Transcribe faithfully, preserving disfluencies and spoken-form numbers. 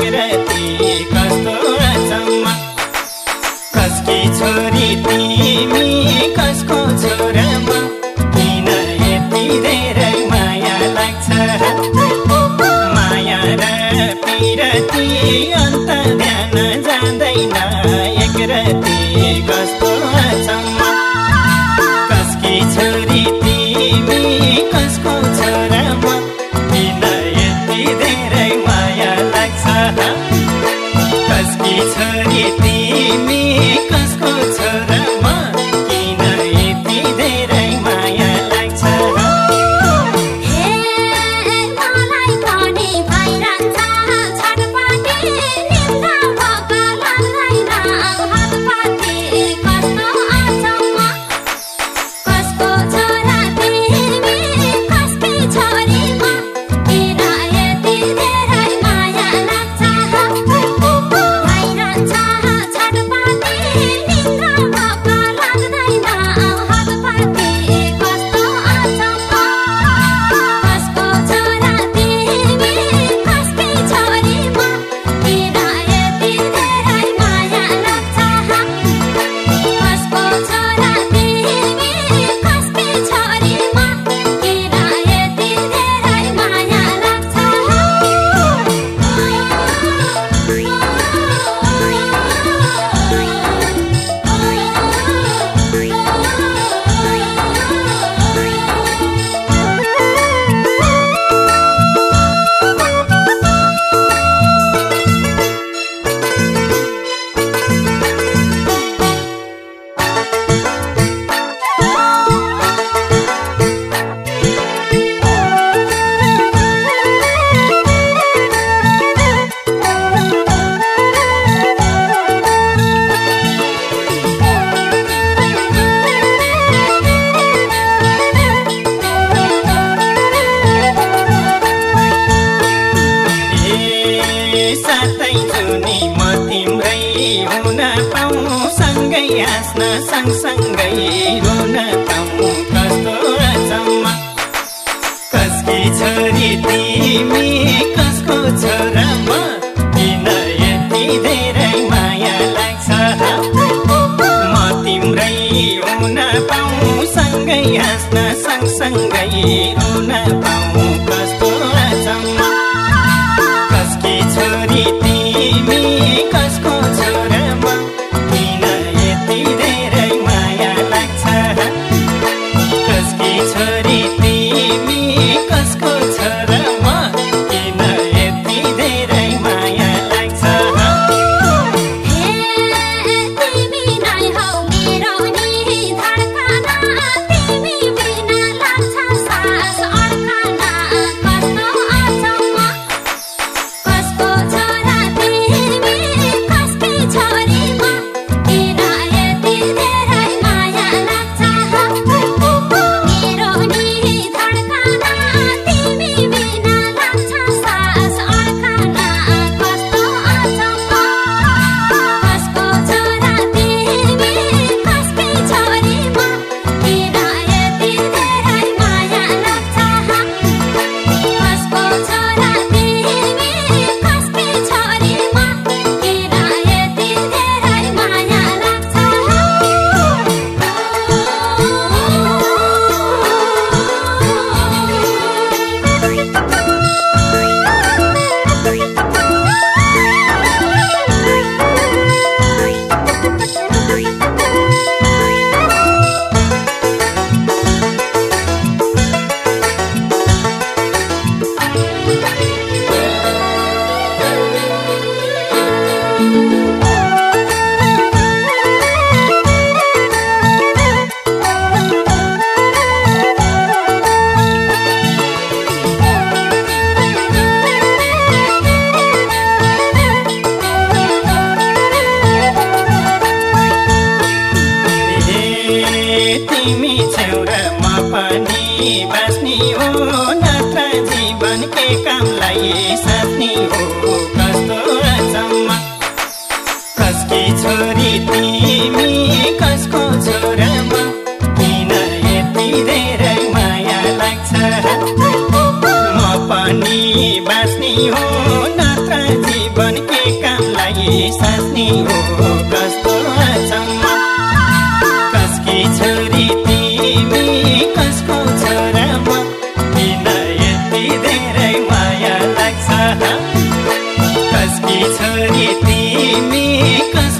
रति कस्तो अचम्म कसकी छोरी तिमी कसको छोरा म किन यति धेरै माया लाग्छ माया र पिरती अन्त ध्यान जाँदैन एक रति कस्तो अचम्म कसकी छोरी तिमी कसको छोरा म किन यति धेरै माया लाग्छ कसकी छोरी तिमी कसको छोरा म किन यति धेरै माया लाग्छ हे मलाई पनि भइरहन्छ छटपटी निम्ता भोक लाग्दैन हातपाती कस्तो अचम्म कसको छोरा तिमी कसकी छोरी म किन यति धेरै माया लाग्छ भइरहन्छ छटपटी निम्ता भोक लाग्दैन हातपाती कस्तो अचम्म कसको छोरा तिमी कसकी छोरी म किन यति धेरै माया लाग्छ कसको छोरा तिमी कसकी छोरी म किन यति धेरै माया साथै जुनी म तिम्रै हुन पाऊँ सँगै हाँस्न सँगसँगै रुन पाऊँ कस्तो अचम्म कसकी छोरी तिमी कसको छोरा म किन यति धेरै माया लाग्छ म तिम्रै हुन पाऊँ सँगै हाँस्न सँगसँगै रुन पाऊँ कस्तो अचम्म कसकी छोरी तिमी कसको छोरा म किन यति धेरै माया लाग्छ कसकी छोरी तिमी कसको छोरा म किन यति धेरै माया लाग्छ हे तिमी नै हौ मेरो नि धडकन तिमी बिना लाग्छ सास अड्कन कस्तो अचम्म कसको छोरा तिमी कसकी छोरी म किन यति धेरै माया लाग्छ मेरो नि धडकन तिमी बिना लाग्छ सास अड्कन कस्तो अचम्म कसको छोरा तिमी कसकी छोरी म किन यति धेरै माया लाग्छ कसको छोरा तिमी कसकी छोरी म किन यति धेरै माया लाग्छ तिमी छेउरा म पनि बाँच्ने हो नत्र जीवन के कामलाई साथ्ने हो कस्तो अचम्म कसकी छोरी तिमी कसको छोरा म किन यति धेरै माया लाग्छ म पनि बाँच्ने हो नत्र जीवन के कामलाई सास्नी हो कस्तो अचम्म कसकी छोरी तिमी कसको छोरा म किन यति धेरै माया लाग्छ कसकी छोरी तिमी कस